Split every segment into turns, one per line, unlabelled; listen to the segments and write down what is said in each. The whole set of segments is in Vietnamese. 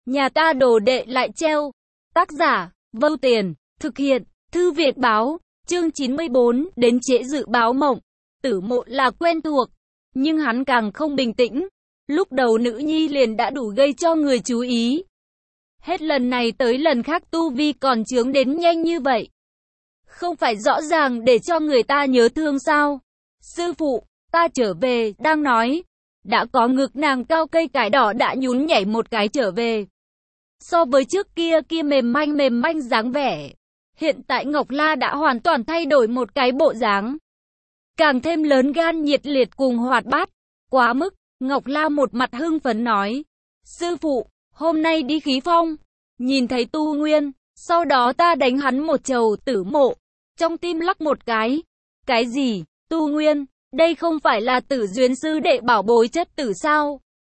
Nhà ta đồ đệ lại treo. Tác giả, Vâu Tiền, thực hiện, Thư viện báo, chương 94, đến trễ dự báo mộng. Tử Mộ là quen thuộc, nhưng hắn càng không bình tĩnh. Lúc đầu nữ nhi liền đã đủ gây cho người chú ý. Hết lần này tới lần khác tu vi còn chướng đến nhanh như vậy. Không phải rõ ràng để cho người ta nhớ thương sao? Sư phụ, ta trở về, đang nói. Đã có ngực nàng cao cây cải đỏ đã nhún nhảy một cái trở về. So với trước kia mềm manh dáng vẻ. Hiện tại Ngọc La đã hoàn toàn thay đổi một cái bộ dáng. Càng thêm lớn gan nhiệt liệt cùng hoạt bát. Quá mức, Ngọc La một mặt hưng phấn nói. Sư phụ, hôm nay đi khí phong. Nhìn thấy Tu Nguyên, sau đó ta đánh hắn một trầu. Tử Mộ trong tim lắc một cái. Cái gì? Tu Nguyên? Đây không phải là Tử Duyên sư đệ bảo bối chất tử sao?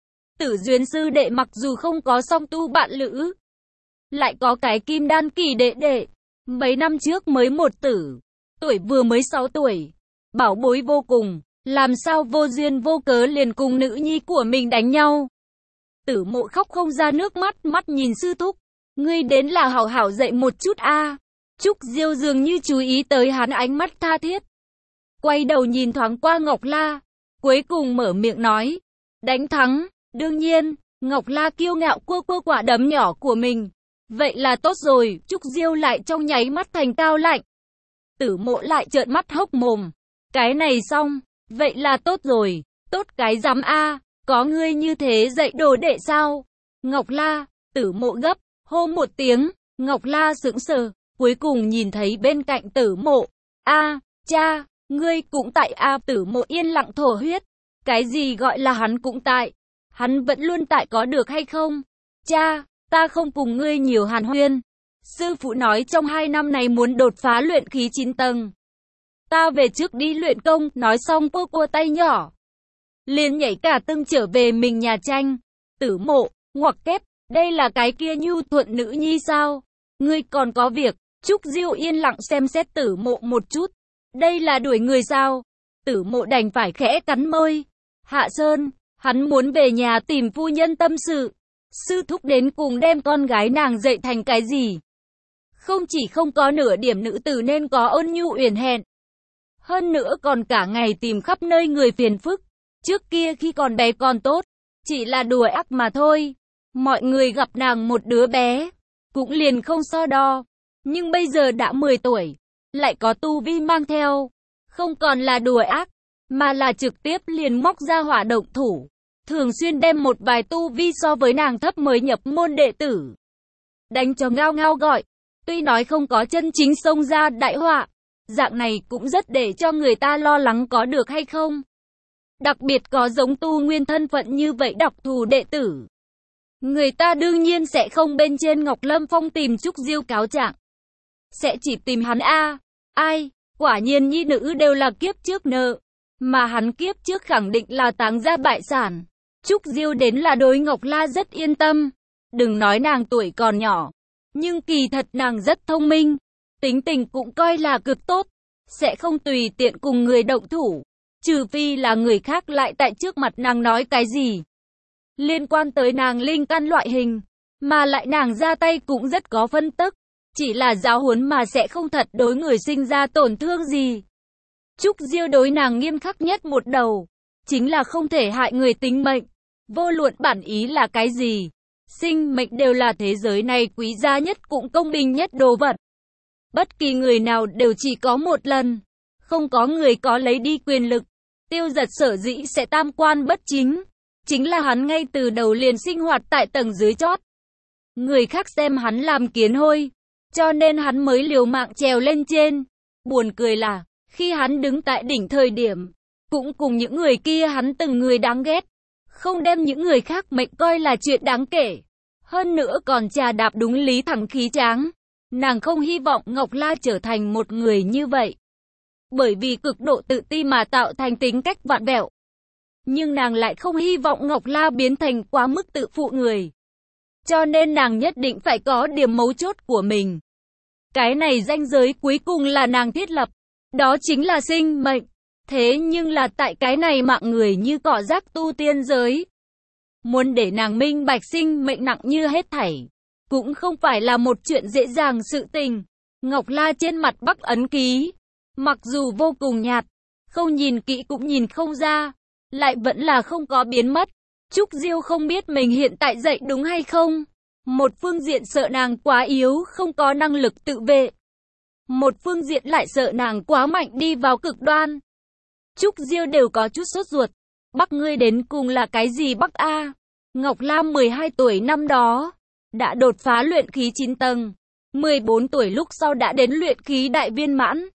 Tử Duyên sư đệ mặc dù không có song tu bạn lữ, lại có cái kim đan kỳ đệ đệ. Mấy năm trước mới một tử, tuổi vừa mới 6 tuổi. Bảo bối vô cùng, làm sao vô duyên vô cớ liền cùng nữ nhi của mình đánh nhau. Tử Mộ khóc không ra nước mắt, mắt nhìn sư thúc. Ngươi đến là hảo hảo dạy một chút a. Trúc Diêu dường như chú ý tới hắn ánh mắt tha thiết. Quay đầu nhìn thoáng qua Ngọc La, cuối cùng mở miệng nói. Đánh thắng, đương nhiên. Ngọc La kiêu ngạo cua quả đấm nhỏ của mình. Vậy là tốt rồi. Trúc Diêu lại trong nháy mắt thành cao lạnh. Tử Mộ lại trợn mắt hốc mồm. Cái này xong, vậy là tốt rồi. Tốt cái rắm a, có ngươi như thế dạy đồ đệ sao? Ngọc La, Tử Mộ gấp, hô một tiếng. Ngọc La sững sờ, cuối cùng nhìn thấy bên cạnh Tử Mộ. A, cha, ngươi cũng tại a. Tử Mộ yên lặng thổ huyết. Cái gì gọi là hắn cũng tại? Hắn vẫn luôn tại có được hay không? Cha, ta không cùng ngươi nhiều hàn huyên. Sư phụ nói trong 2 năm này muốn đột phá luyện khí 9 tầng. Ta về trước đi luyện công, nói xong cua tay nhỏ. Liền nhảy cả tưng trở về mình nhà tranh. Tử Mộ, ngoặc kép, đây là cái kia nhu thuận nữ nhi sao? Ngươi còn có việc. Trúc Diêu yên lặng xem xét Tử Mộ một chút. Đây là đuổi người sao? Tử Mộ đành phải khẽ cắn môi. Hạ Sơn, hắn muốn về nhà tìm phu nhân tâm sự. Sư thúc đến cùng đem con gái nàng dạy thành cái gì? Không chỉ không có nửa điểm nữ tử nên có ôn nhu uyển hẹn. Hơn nữa còn cả ngày tìm khắp nơi người phiền phức. Trước kia khi còn bé còn tốt, chỉ là đùa ác mà thôi. Mọi người gặp nàng một đứa bé, cũng liền không so đo. Nhưng bây giờ đã 10 tuổi, lại có tu vi mang theo. Không còn là đùa ác, mà là trực tiếp liền móc ra hỏa động thủ. Thường xuyên đem một vài tu vi so với nàng thấp mới nhập môn đệ tử đánh cho ngao ngao gọi. Tuy nói không có chân chính xông ra đại họa, dạng này cũng rất để cho người ta lo lắng có được hay không. Đặc biệt có giống Tu Nguyên thân phận như vậy đặc thù đệ tử, người ta đương nhiên sẽ không bên trên Ngọc Lâm Phong tìm Trúc Diêu cáo trạng, sẽ chỉ tìm hắn a. Ai, quả nhiên nhi nữ đều là kiếp trước nợ, mà hắn kiếp trước khẳng định là táng gia bại sản. Trúc Diêu đến là đối Ngọc La rất yên tâm. Đừng nói nàng tuổi còn nhỏ, nhưng kỳ thật nàng rất thông minh, tính tình cũng coi là cực tốt, sẽ không tùy tiện cùng người động thủ, trừ phi là người khác lại tại trước mặt nàng nói cái gì liên quan tới nàng linh căn loại hình, mà lại nàng ra tay cũng rất có phân tức, chỉ là giáo huấn mà sẽ không thật đối người sinh ra tổn thương gì. Trúc Diêu đối nàng nghiêm khắc nhất một đầu, chính là không thể hại người tính mệnh, vô luận bản ý là cái gì. Sinh mệnh đều là thế giới này quý giá nhất cũng công bình nhất đồ vật. Bất kỳ người nào đều chỉ có một lần, không có người có lấy đi quyền lực. Tiêu Giật sở dĩ sẽ tam quan bất chính, chính là hắn ngay từ đầu liền sinh hoạt tại tầng dưới chót. Người khác xem hắn làm kiến hôi, cho nên hắn mới liều mạng trèo lên trên. Buồn cười là, khi hắn đứng tại đỉnh thời điểm, cũng cùng những người kia hắn từng người đáng ghét. Không đem những người khác mệnh coi là chuyện đáng kể. Hơn nữa còn trà đạp đúng lý thẳng khí tráng. Nàng không hy vọng Ngọc La trở thành một người như vậy, bởi vì cực độ tự ti mà tạo thành tính cách vặn vẹo. Nhưng nàng lại không hy vọng Ngọc La biến thành quá mức tự phụ người. Cho nên nàng nhất định phải có điểm mấu chốt của mình. Cái này ranh giới cuối cùng là nàng thiết lập. Đó chính là sinh mệnh. Thế nhưng là tại cái này mạng người như cỏ rác tu tiên giới, Muốn để nàng minh bạch sinh mệnh nặng như hết thảy, cũng không phải là một chuyện dễ dàng sự tình. Ngọc La trên mặt Bắc ấn ký, mặc dù vô cùng nhạt, không nhìn kỹ cũng nhìn không ra, lại vẫn là không có biến mất. Trúc Diêu không biết mình hiện tại dậy đúng hay không. Một phương diện sợ nàng quá yếu, không có năng lực tự vệ. Một phương diện lại sợ nàng quá mạnh đi vào cực đoan. Trúc Diêu đều có chút sốt ruột. Bắc ngươi đến cùng là cái gì Bắc A? Ngọc Lam 12 tuổi năm đó, đã đột phá luyện khí 9 tầng. 14 tuổi lúc sau đã đến luyện khí đại viên mãn.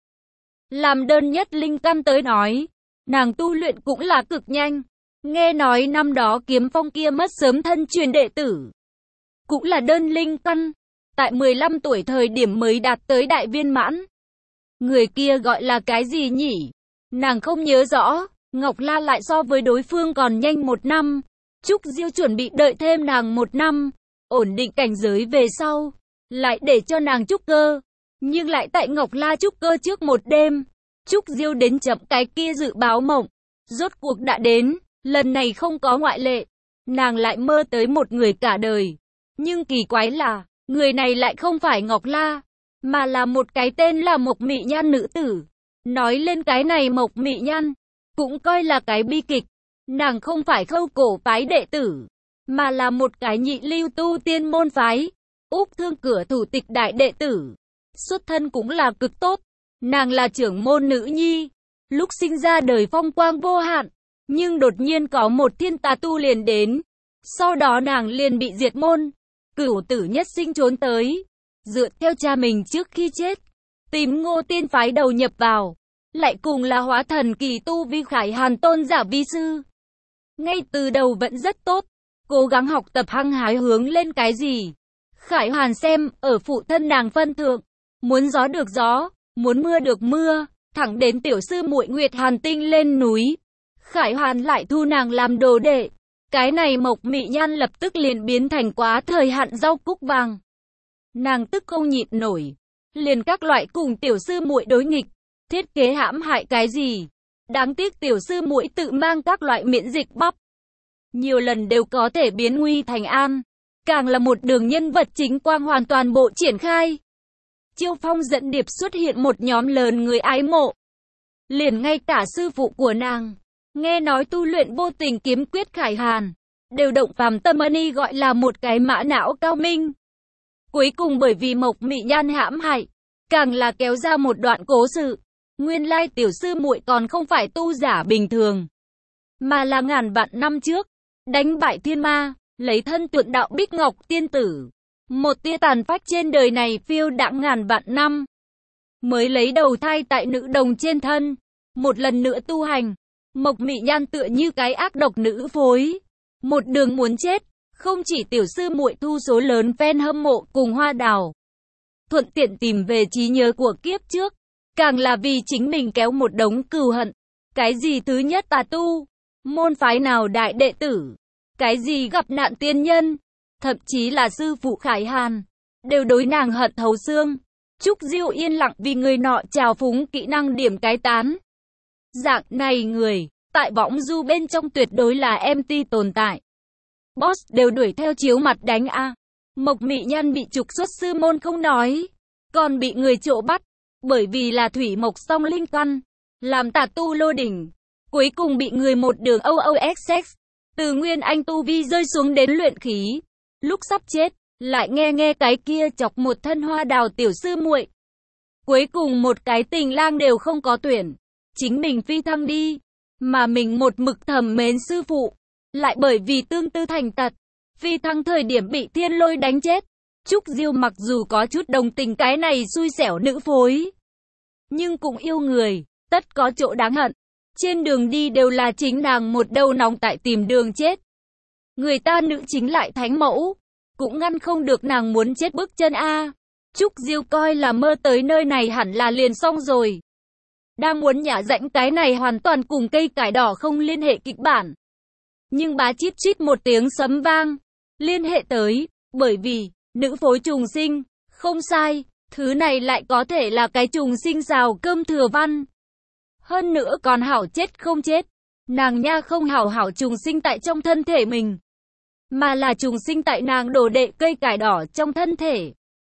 Làm đơn nhất linh căn tới nói, nàng tu luyện cũng là cực nhanh. Nghe nói năm đó Kiếm Phong kia mất sớm thân truyền đệ tử, cũng là đơn linh căn, tại 15 tuổi thời điểm mới đạt tới đại viên mãn. Người kia gọi là cái gì nhỉ? Nàng không nhớ rõ. Ngọc La lại so với đối phương còn nhanh 1 năm. Trúc Diêu chuẩn bị đợi thêm nàng 1 năm, ổn định cảnh giới về sau, lại để cho nàng trúc cơ. Nhưng lại tại Ngọc La trúc cơ trước một đêm, Trúc Diêu đến chậm, cái kia dự báo mộng rốt cuộc đã đến. Lần này không có ngoại lệ, nàng lại mơ tới một người cả đời. Nhưng kỳ quái là, người này lại không phải Ngọc La, mà là một cái tên là Mộc Mị Nhan nữ tử. Nói lên cái này Mộc Mị Nhan, cũng coi là cái bi kịch. Nàng không phải Khâu cổ phái đệ tử, mà là một cái nhị lưu tu tiên môn phái, Úc Thương cửa thủ tịch đại đệ tử. Xuất thân cũng là cực tốt. Nàng là trưởng môn nữ nhi, lúc sinh ra đời phong quang vô hạn. Nhưng đột nhiên có một thiên tà tu liền đến. Sau đó nàng liền bị diệt môn. Cửu tử nhất sinh trốn tới, dựa theo cha mình trước khi chết, tìm Ngô Tiên phái đầu nhập vào. Lại cùng là hóa thần kỳ tu vi Khải Hàn tôn giả vi sư. Ngay từ đầu vẫn rất tốt, cố gắng học tập hăng hái hướng lên cái gì. Khải Hàn xem ở phụ thân nàng phân thượng, muốn gió được gió, muốn mưa được mưa, thẳng đến tiểu sư muội Nguyệt Hàn Tinh lên núi. Khải Hàn lại thu nàng làm đồ đệ. Cái này Mộc Mị Nhan lập tức liền biến thành quá thời hạn rau cúc vàng. Nàng tức không nhịn nổi, liền các loại cùng tiểu sư muội đối nghịch, thiết kế hãm hại cái gì. Đáng tiếc tiểu sư muội tự mang các loại miễn dịch bắp, nhiều lần đều có thể biến nguy thành an. Càng là một đường nhân vật chính quang hoàn toàn bộ triển khai. Chiêu Phong dẫn điệp xuất hiện một nhóm lớn người ái mộ. Liền ngay cả sư phụ của nàng, nghe nói tu luyện vô tình kiếm quyết Khải Hàn, đều động phàm tâm ni gọi là một cái mã não cao minh. Cuối cùng bởi vì Mộc Mị Nhan hãm hại, càng là kéo ra một đoạn cố sự. Nguyên lai tiểu sư muội còn không phải tu giả bình thường, mà là ngàn vạn năm trước, đánh bại thiên ma, lấy thân tượng đạo Bích Ngọc tiên tử. Một tia tàn phách trên đời này phiêu đãng ngàn vạn năm, mới lấy đầu thai tại nữ đồng trên thân. Một lần nữa tu hành, Mộc Mị Nhan tựa như cái ác độc nữ phối, một đường muốn chết. Không chỉ tiểu sư muội thu số lớn fan hâm mộ cùng Hoa Đào, thuận tiện tìm về trí nhớ của kiếp trước, càng là vì chính mình kéo một đống cừu hận. Cái gì thứ nhất tà tu, môn phái nào đại đệ tử, cái gì gặp nạn tiên nhân, thậm chí là sư phụ Khải Hàn, đều đối nàng hận thấu xương. Trúc Diêu yên lặng vì người nọ trào phúng kỹ năng điểm cái tán. Dạng này người, tại võng du bên trong tuyệt đối là MT tồn tại. Boss đều đuổi theo chiếu mặt đánh a. Mộc Mị Nhan bị trục xuất sư môn không nói, còn bị người trộ bắt, bởi vì là thủy mộc song linh căn, làm tà tu lô đỉnh. Cuối cùng bị người một đường OOXX, từ nguyên anh tu vi rơi xuống đến luyện khí. Lúc sắp chết, lại nghe cái kia chọc một thân Hoa Đào tiểu sư muội. Cuối cùng một cái tình lang đều không có tuyển, chính mình phi thăng đi, mà mình một mực thầm mến sư phụ, lại bởi vì tương tư thành tật, phi thăng thời điểm bị thiên lôi đánh chết. Trúc Diêu mặc dù có chút đồng tình cái này xui xẻo nữ phối, nhưng cũng yêu người, tất có chỗ đáng hận. Trên đường đi đều là chính nàng một đầu nóng tại tìm đường chết. Người ta nữ chính lại thánh mẫu, cũng ngăn không được nàng muốn chết bước chân a. Trúc Diêu coi là mơ tới nơi này hẳn là liền xong rồi. Đang muốn nhả rãnh cái này hoàn toàn cùng cây cải đỏ không liên hệ kịch bản. Nhưng bá chít chít một tiếng sấm vang, liên hệ tới, bởi vì, nữ phối trùng sinh, không sai, thứ này lại có thể là cái trùng sinh xào cơm thừa văn. Hơn nữa còn hảo chết không chết, nàng nha không hảo hảo trùng sinh tại trong thân thể mình. mà là trùng sinh tại nàng đồ đệ cây cải đỏ trong thân thể.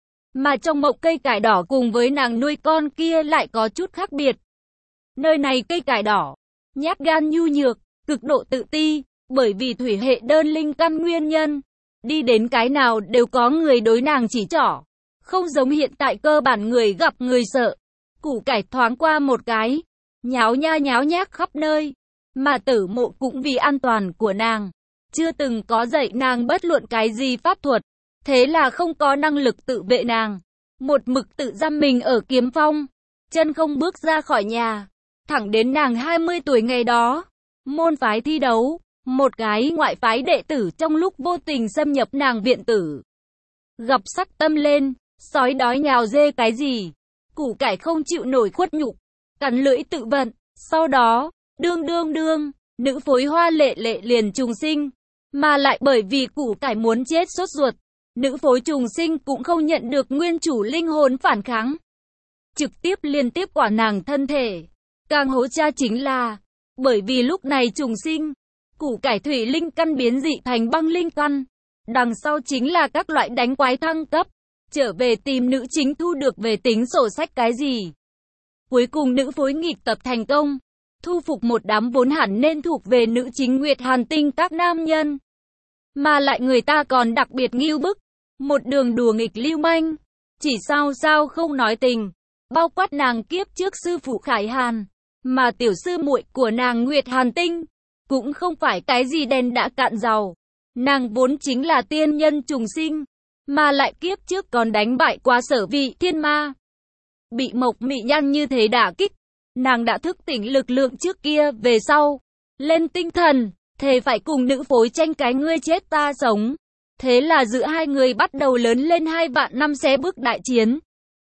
Mà trong mộng cây cải đỏ cùng với nàng nuôi con kia lại có chút khác biệt. Nơi này cây cải đỏ, nhát gan nhu nhược, cực độ tự ti, bởi vì thủy hệ đơn linh căn nguyên nhân. Đi đến cái nào đều có người đối nàng chỉ trỏ. Không giống hiện tại cơ bản người gặp người sợ. Củ cải thoáng qua một cái, nháo nhác khắp nơi. Mà Tử Mộ cũng vì an toàn của nàng, chưa từng có dạy nàng bất luận cái gì pháp thuật. Thế là không có năng lực tự vệ nàng. Một mực tự giam mình ở Kiếm Phong, chân không bước ra khỏi nhà. Thẳng đến nàng 20 tuổi ngày đó, môn phái thi đấu, một cái ngoại phái đệ tử trong lúc vô tình xâm nhập nàng viện tử. Gặp sắc tâm lên, sói đói nhào dê cái gì, củ cải không chịu nổi khuất nhục, cắn lưỡi tự vận. Sau đó, đương, nữ phối Hoa Lệ Lệ liền trùng sinh. Mà lại bởi vì củ cải muốn chết sốt ruột, nữ phối trùng sinh cũng không nhận được nguyên chủ linh hồn phản kháng. Trực tiếp liên tiếp quả nàng thân thể. Càng hố cha chính là, bởi vì lúc này trùng sinh, củ cải thủy linh căn biến dị thành băng linh căn. Đằng sau chính là các loại đánh quái thăng cấp, trở về tìm nữ chính thu được về tính sổ sách cái gì. Cuối cùng nữ phối nghịch tập thành công, thu phục một đám vốn hẳn nên thuộc về nữ chính Nguyệt Hàn Tinh các nam nhân. Mà lại người ta còn đặc biệt ngưu bức, một đường đùa nghịch lưu manh, chỉ sao không nói tình, bao quát nàng kiếp trước sư phụ Khải Hàn, mà tiểu sư muội của nàng Nguyệt Hàn Tinh, cũng không phải cái gì đen đã cạn dầu. Nàng vốn chính là tiên nhân trùng sinh, mà lại kiếp trước còn đánh bại qua Sở Vị Thiên Ma. Bị Mộc Mị Nhan như thế đả kích, nàng đã thức tỉnh lực lượng trước kia về sau, lên tinh thần, thề phải cùng nữ phối tranh cái ngươi chết ta sống. Thế là giữa hai người bắt đầu lớn lên 2 vạn năm xé bước đại chiến.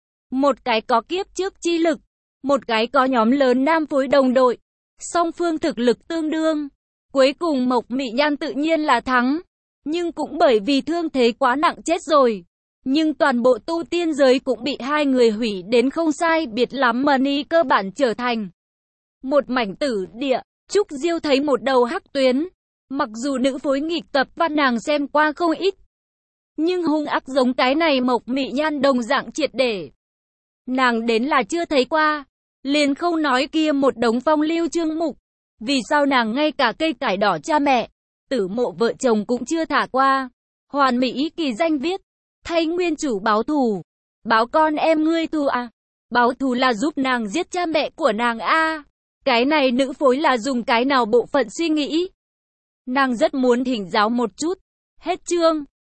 Một cái có kiếp trước chi lực, một cái có nhóm lớn nam phối đồng đội. Song phương thực lực tương đương. Cuối cùng Mộc Mị Nhan tự nhiên là thắng. Nhưng cũng bởi vì thương thế quá nặng chết rồi. Nhưng toàn bộ tu tiên giới cũng bị hai người hủy đến không sai biệt lắm, Mani cơ bản trở thành một mảnh tử địa. Trúc Diêu thấy một đầu hắc tuyến. Mặc dù nữ phối nghịch tập văn nàng xem qua không ít, nhưng hung ác giống cái này Mộc Mị Nhan đồng dạng triệt để. Nàng đến là chưa thấy qua, liền không nói kia một đống phong lưu chương mục. Vì sao nàng ngay cả cây cải đỏ cha mẹ, Tử Mộ vợ chồng cũng chưa thả qua. Hoàn Mỹ kỳ danh viết, thay nguyên chủ báo thù. Báo con em ngươi thù à? Báo thù là giúp nàng giết cha mẹ của nàng a. Cái này nữ phối là dùng cái nào bộ phận suy nghĩ? Nàng rất muốn thỉnh giáo một chút. Hết chương.